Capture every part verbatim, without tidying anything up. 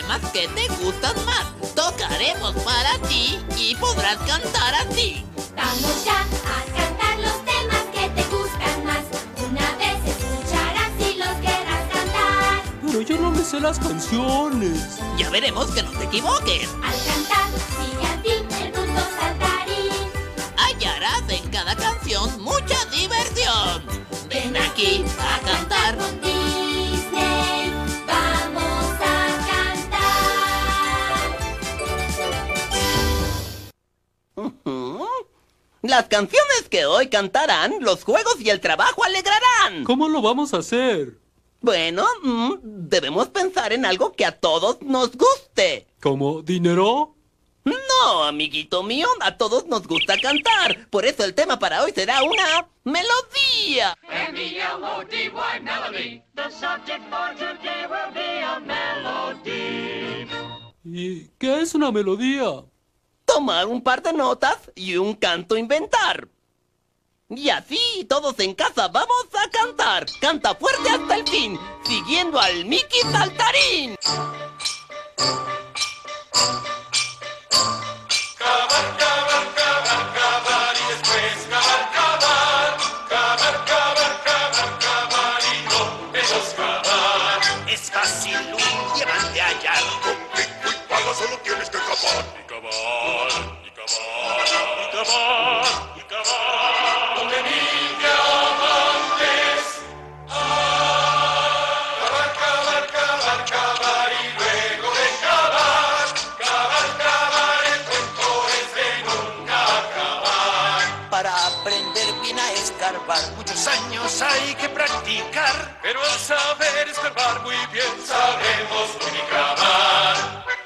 temas que te gustan más. Tocaremos para ti y podrás cantar así. Vamos ya a cantar los temas que te gustan más. Una vez escucharás y los querrás cantar. Pero yo no me sé las canciones. Ya veremos que no te equivoques. Al cantar, sigue a ti el mundo saltarín. Hallarás en cada canción mucha diversión. Ven aquí a cantar con Disney. Vamos a cantar. Uh-huh. Las canciones que hoy cantarán, los juegos y el trabajo alegrarán. ¿Cómo lo vamos a hacer? Bueno, mm, debemos pensar en algo que a todos nos guste. ¿Como dinero? No, amiguito mío, a todos nos gusta cantar. Por eso el tema para hoy será una melodía. M E L O D Y, melody. The subject for today will be a melody. ¿Y qué es una melodía? Tomar un par de notas y un canto inventar. Y así, todos en casa vamos a cantar. Canta fuerte hasta el fin, siguiendo al Mickey Saltarín. Cavar, cavar, cavar, cavar y después cavar, cavar. Cavar, cavar, cavar, cavar y no menos cavar. Es fácil un diamante hallar. Con pico y pala solo tienes que cavar. Y cavar, y cavar, y cavar, y cavar. Donde mil diamantes. Ah, cavar, cavar, cavar, cavar y luego de cavar. Cavar, cavar, el cuento es de nunca acabar. Para aprender bien a escarbar, muchos años hay que practicar. Pero al saber escarbar muy bien, sabemos muy cavar.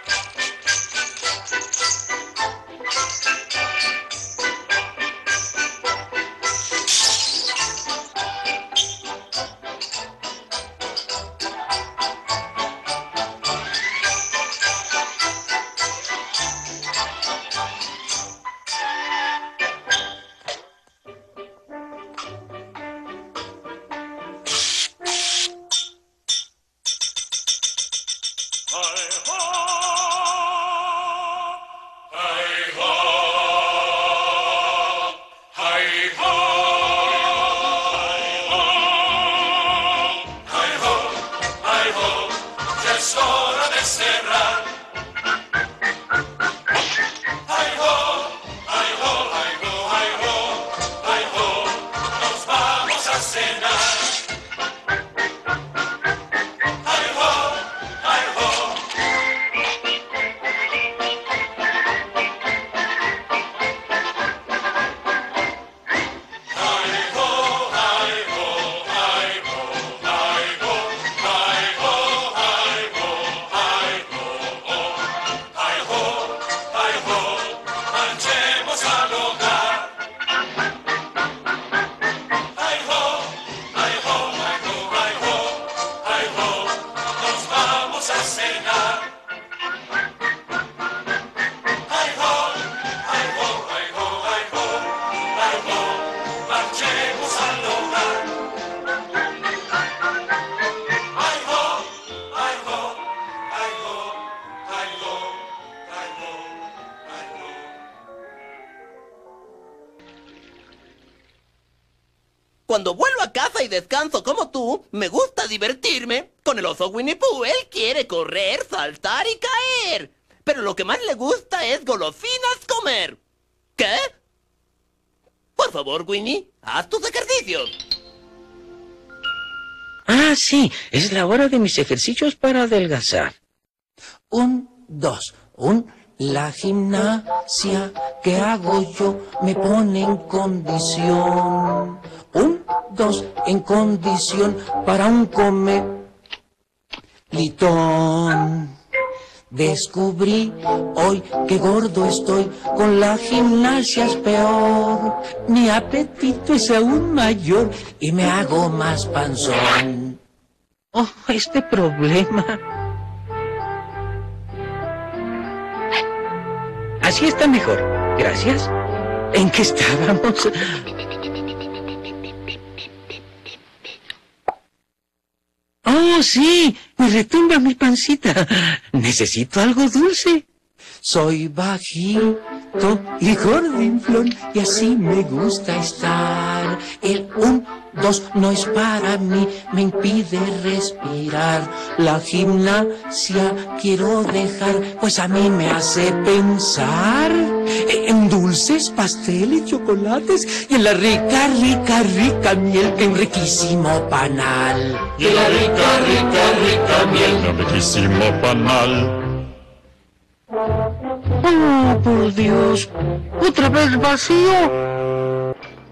Cuando vuelvo a casa y descanso como tú, me gusta divertirme. Con el oso Winnie Pooh, él quiere correr, saltar y caer. Pero lo que más le gusta es golosinas comer. ¿Qué? Por favor, Winnie, haz tus ejercicios. Ah, sí, es la hora de mis ejercicios para adelgazar. Un, dos, un... La gimnasia que hago yo me pone en condición. Un, dos, en condición para un comelitón. Descubrí hoy que gordo estoy, con la gimnasia es peor. Mi apetito es aún mayor y me hago más panzón. Oh, este problema... Así está mejor. Gracias. ¿En qué estábamos? Oh, ¡Oh, sí! Me retumba mi pancita. Necesito algo dulce. Soy bajito y gordinflón y así me gusta estar. El un, dos no es para mí, me impide respirar. La gimnasia quiero dejar, pues a mí me hace pensar en dulces, pasteles, chocolates y en la rica, rica, rica miel en riquísimo panal. Y en la rica, rica, rica miel en riquísimo panal. Oh, por Dios, otra vez vacío.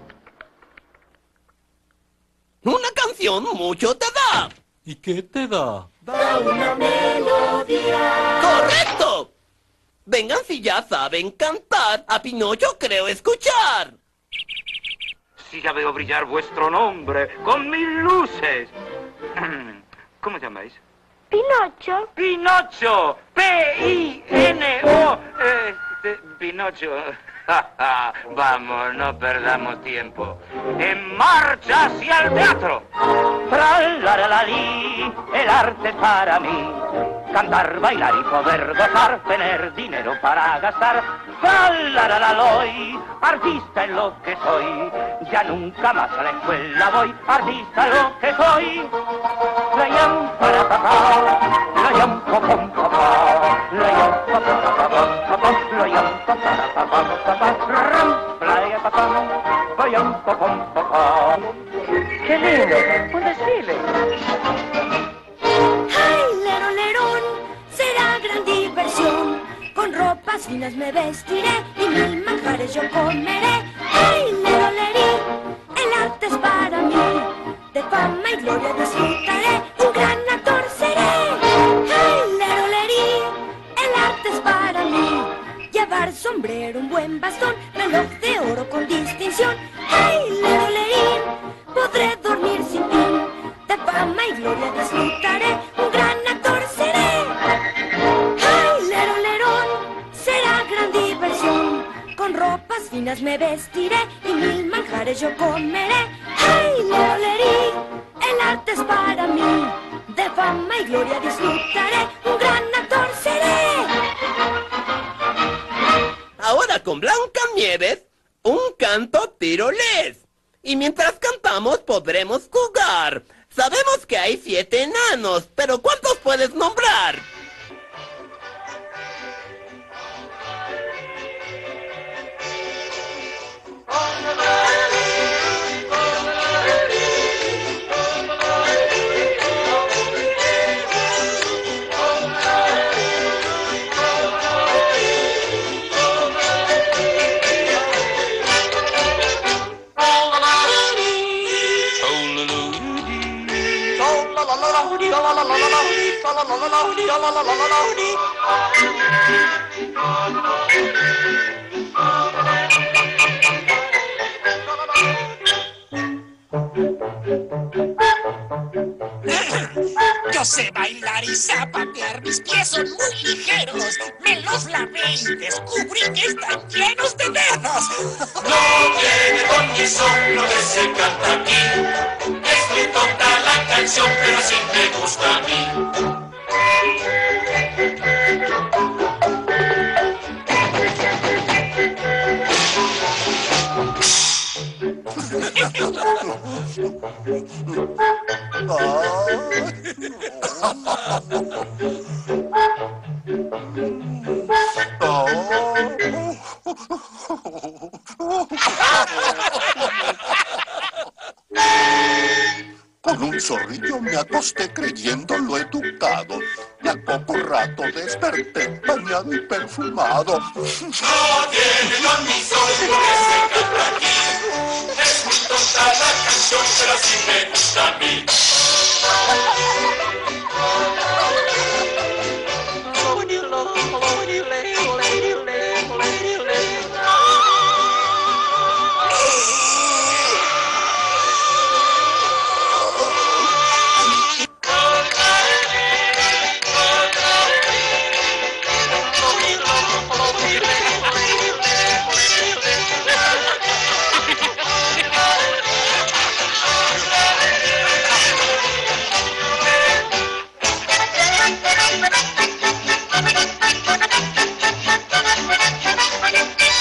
Una canción mucho te da. ¿Y qué te da? Da una melodía. ¡Correcto! Vengan si ya saben cantar. A Pinocho creo escuchar. Sí, ya veo brillar vuestro nombre con mil luces. ¿Cómo llamáis? Pinocho. ¡Pinocho! P I N O Este, Pinocho. Vamos, no perdamos tiempo. ¡En marcha hacia el teatro! Tralalali, el arte para mí. Cantar, bailar y poder gozar, tener dinero para gastar. Tralalaloy, artista en lo que soy. Ya nunca más a la escuela voy, artista en lo que soy. La yam para papá, la yam pa pam papá, la yam pa pa pa pam papá, la yam pa pa pa pam papá, ram, la yam pa pam, la yam pa pam papá. ¡Qué lindo! ¡Un desfile! ¡Ay, lero, lerón! Será gran diversión. Con ropas finas me vestiré y mil manjares yo comeré. ¡Ay, lero, lerí! El arte es para mí. De fama y gloria disfrutaré. Un gran actor seré. ¡Ay, lero, lerí! El arte es para mí. Llevar sombrero, un buen bastón, reloj de oro con distinción. ¡Ay, lero, lerí! Podré dormir sin fin. De fama y gloria disfrutaré. Un gran actor seré. ¡Ay, lero, lerón! Será gran diversión. Con ropas finas me vestiré y mil manjares yo comeré. ¡Ay, lero, lerí! El arte es para mí. De fama y gloria disfrutaré. Un gran actor seré. Ahora con Blancanieves, un canto tirolés. Y mientras cantamos podremos jugar. Sabemos que hay siete enanos, pero ¿cuántos puedes nombrar? Yo sé bailar y zapatear, mis pies son muy ligeros. Me los lavé y descubrí que están llenos de dedos. No viene con mi son lo que se canta aquí. Es muy tonta la canción, pero así me gusta a mí. Con un zorrillo me acosté creyendo lo educado y al poco rato desperté bañado y perfumado. No tiene con mi son lo que se canta aquí. Es muy tonta la canción, pero así me gusta a mí.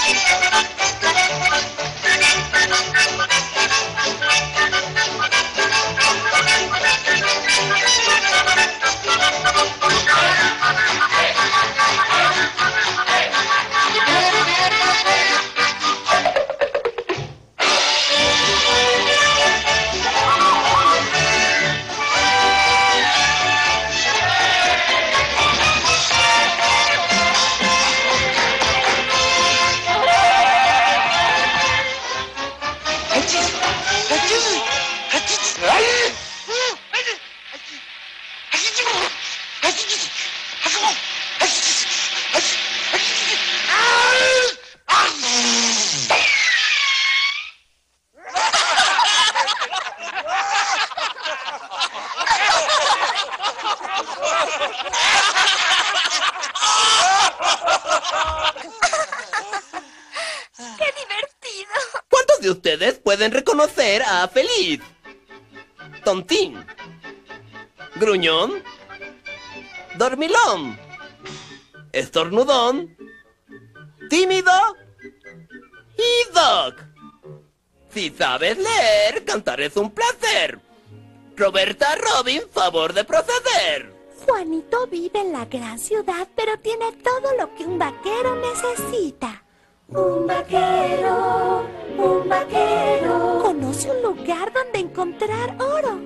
De ustedes pueden reconocer a Feliz, Tontín, Gruñón, Dormilón, Estornudón, Tímido y Doc. Si sabes leer, cantar es un placer. Roberta Robin, favor de proceder. Juanito vive en la gran ciudad, pero tiene todo lo que un vaquero necesita. Un vaquero, un vaquero. Conoce un lugar donde encontrar oro.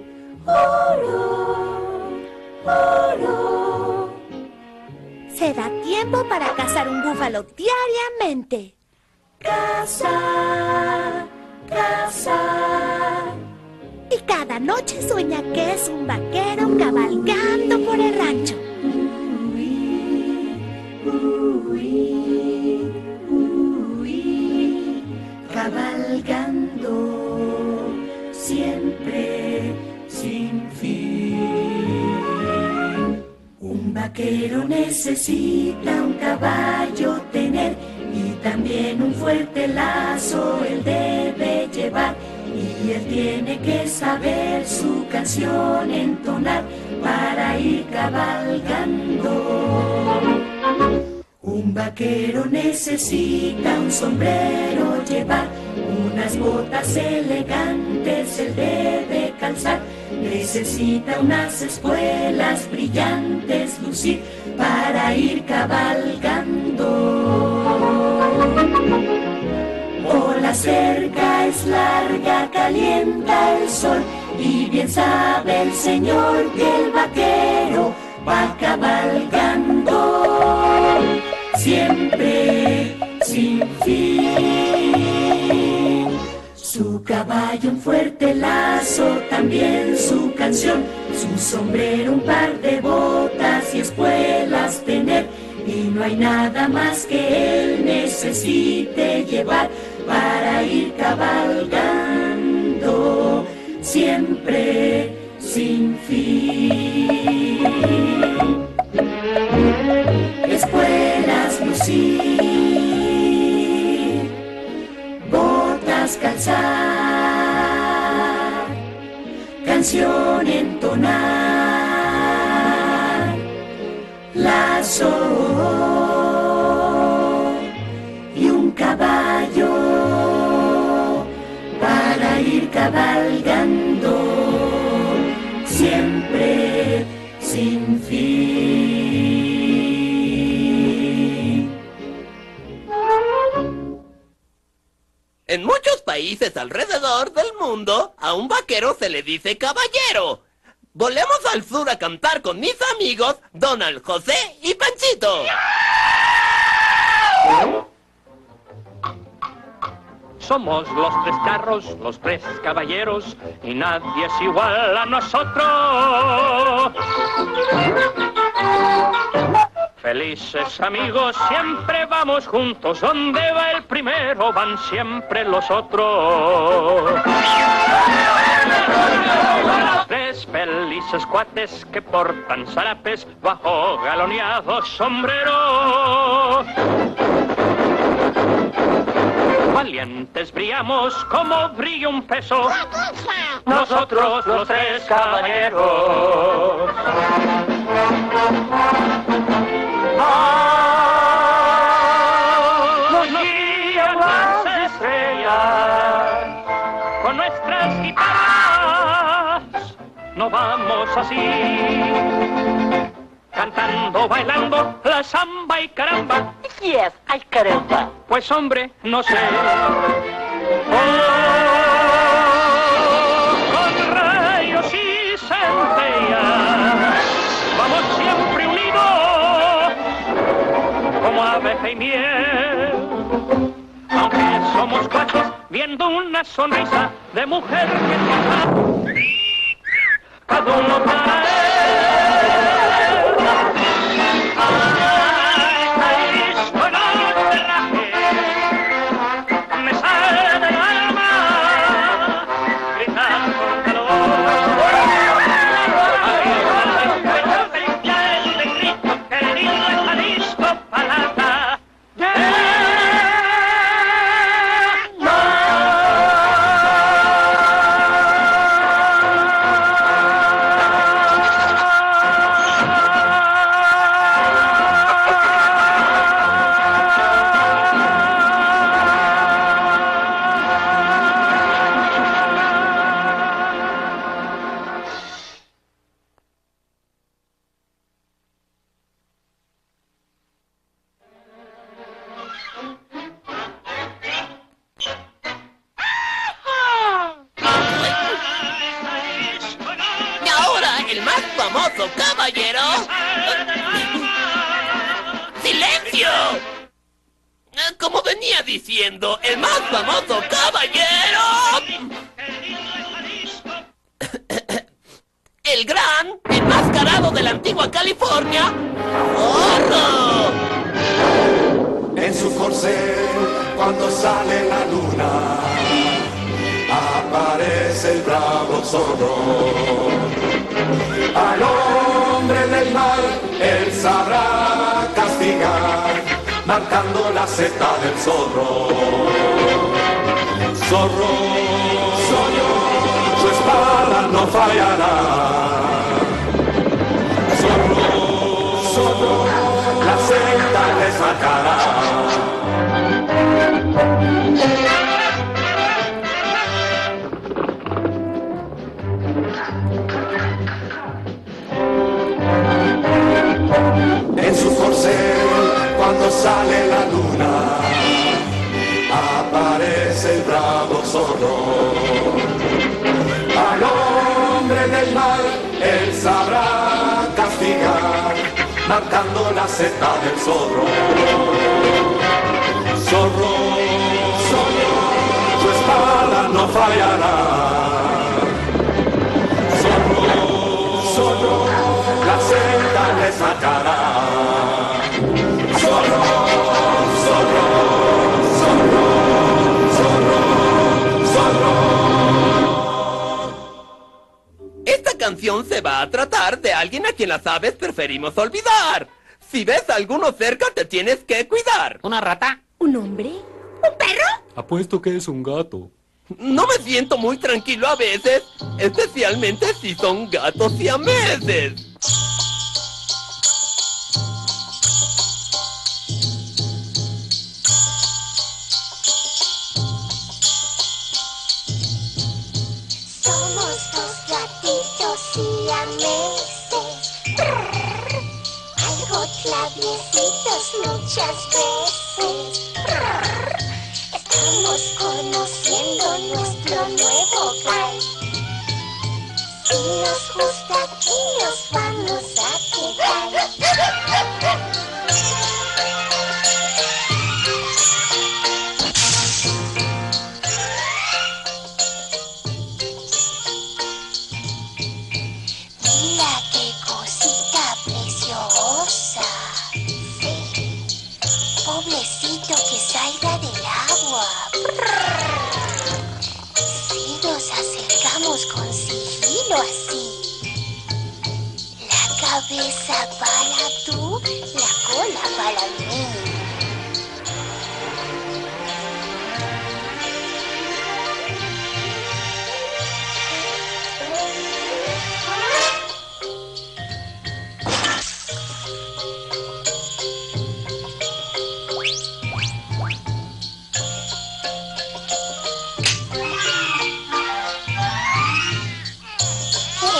Oro, oro. Se da tiempo para cazar un búfalo diariamente. Caza, caza. Y cada noche sueña que es un vaquero cabalgando por el rancho. Cabalgando siempre sin fin. Un vaquero necesita un caballo tener y también un fuerte lazo él debe llevar. Y él tiene que saber su canción entonar para ir cabalgando. Un vaquero necesita un sombrero llevar, unas botas elegantes él debe calzar. Necesita unas espuelas brillantes lucir para ir cabalgando. O la cerca es larga, calienta el sol, y bien sabe el señor que el vaquero va cabalgando siempre sin fin. Su caballo un fuerte lazo, también su canción, su sombrero un par de botas y espuelas tener. Y no hay nada más que él necesite llevar para ir cabalgando siempre sin fin. Espuelas lucir, botas calzar, canción entonar, lazo y un caballo para ir cabalgando siempre sin fin. En muchos países alrededor del mundo, a un vaquero se le dice caballero. Volemos al sur a cantar con mis amigos Donald, José y Panchito. Somos los tres carros, los tres caballeros, y nadie es igual a nosotros. Felices amigos, siempre vamos juntos, donde va el primero van siempre los otros. Tres felices cuates que portan zarapes bajo galoneados sombreros. Valientes brillamos como brilla un peso, nosotros los tres caballeros. Nos guía bailar. Con nuestras guitarras nos vamos así, cantando, bailando la samba y caramba. Yes, ay caramba. Pues hombre, no sé. Oh, con rayos y centellas vamos siempre unidos como abeja y miel. Aunque somos cuates, viendo una sonrisa de mujer que trabaja, cada uno para él. Ay, Jalisco, no te rajes, me sale del alma gritar con calor. Ay, Jalisco, yo te grito, que lindo es Jalisco, palata. Caballero. ¡Silencio! Como venía diciendo, el más famoso caballero. El gran enmascarado de la antigua California. ¡Zorro! En su corcel, cuando sale la luna, aparece el bravo zorro. Al hombre del mal, él sabrá castigar, marcando la seta del zorro. Zorro, zorro, su espada no fallará. Zorro, zorro, la seta le sacará. En su corcel, cuando sale la luna, aparece el bravo zorro. Al hombre del mal, él sabrá castigar, marcando la seta del zorro. Zorro, zorro, su espada no fallará. Zorro, zorro, la seta le sacará. Zorro, zorro, zorro, zorro, zorro. Esta canción se va a tratar de alguien a quien las aves preferimos olvidar. Si ves a alguno cerca, te tienes que cuidar. ¿Una rata? ¿Un hombre? ¿Un perro? Apuesto que es un gato. No me siento muy tranquilo a veces, especialmente si son gatos siameses. Somos dos gatitos siameses, brrr, algo traviesitos muchas veces. Brrr, estamos conociendo nuestro nuevo hogar. Si nos gusta aquí nos vamos a quedar. Mira qué cosita preciosa. Sí. Pobrecito que salga del agua. Brrr. Si nos acercamos con sigilo así. La cabeza para tú, la cola para mí.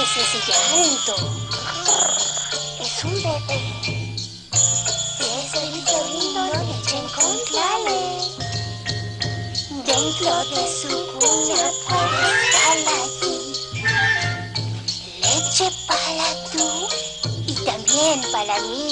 es ese llanto? Es un bebé. Si es bonito, lindo, leche con clales. Dentro de su cuna puede estar allí. Leche para tú y también para mí.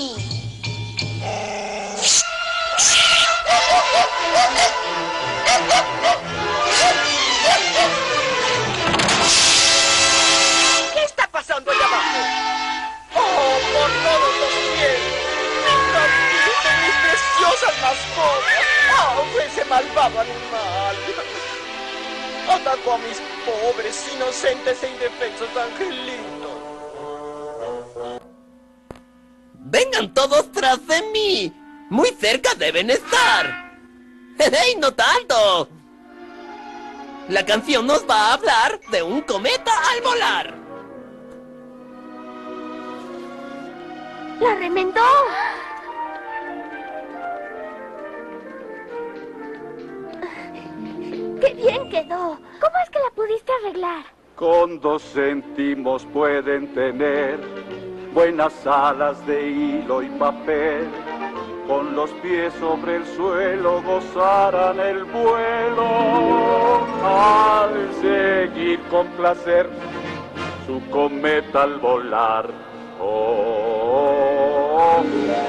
¿Qué está pasando allá abajo? ¡Oh, por todos los cielos! ¡Mi casquito y mis preciosas mascotas! ¡Oh, ese malvado animal! Atacó a mis pobres, inocentes e indefensos angelitos. ¡Vengan todos tras de mí! ¡Muy cerca deben estar! ¡Hey, no tanto! La canción nos va a hablar de un cometa al volar. ¡La remendó! ¡Qué bien quedó! ¿Cómo es que la pudiste arreglar? Con dos céntimos pueden tener buenas alas de hilo y papel. Con los pies sobre el suelo gozarán el vuelo. Al seguir con placer su cometa al volar. Oh,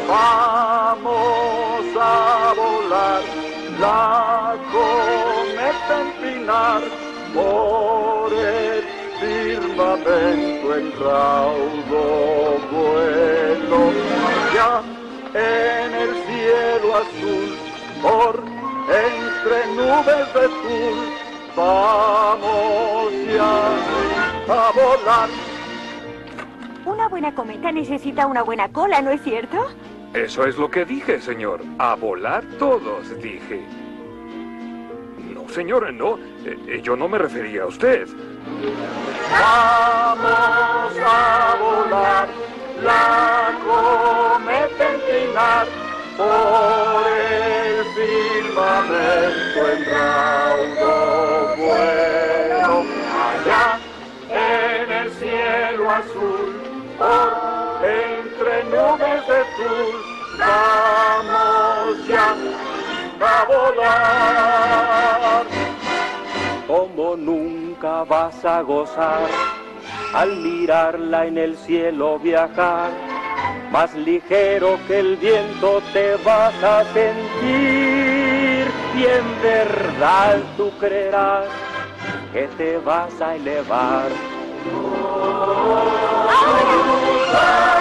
vamos a volar la cometa empinar por el firmamento en raudo vuelo. Ya en el cielo azul, por entre nubes de azul, vamos ya a volar. Una buena cometa necesita una buena cola, ¿no es cierto? Eso es lo que dije, señor. A volar todos, dije. No, señora, no. Eh, yo no me refería a usted. Vamos a volar la cometa empinar por el firmamento en raudo vuelo. Allá en el cielo azul, por entre nubes de azul, vamos ya a volar. Como nunca vas a gozar al mirarla en el cielo viajar, más ligero que el viento te vas a sentir, y en verdad tú creerás que te vas a elevar. Oh, oh, oh, oh.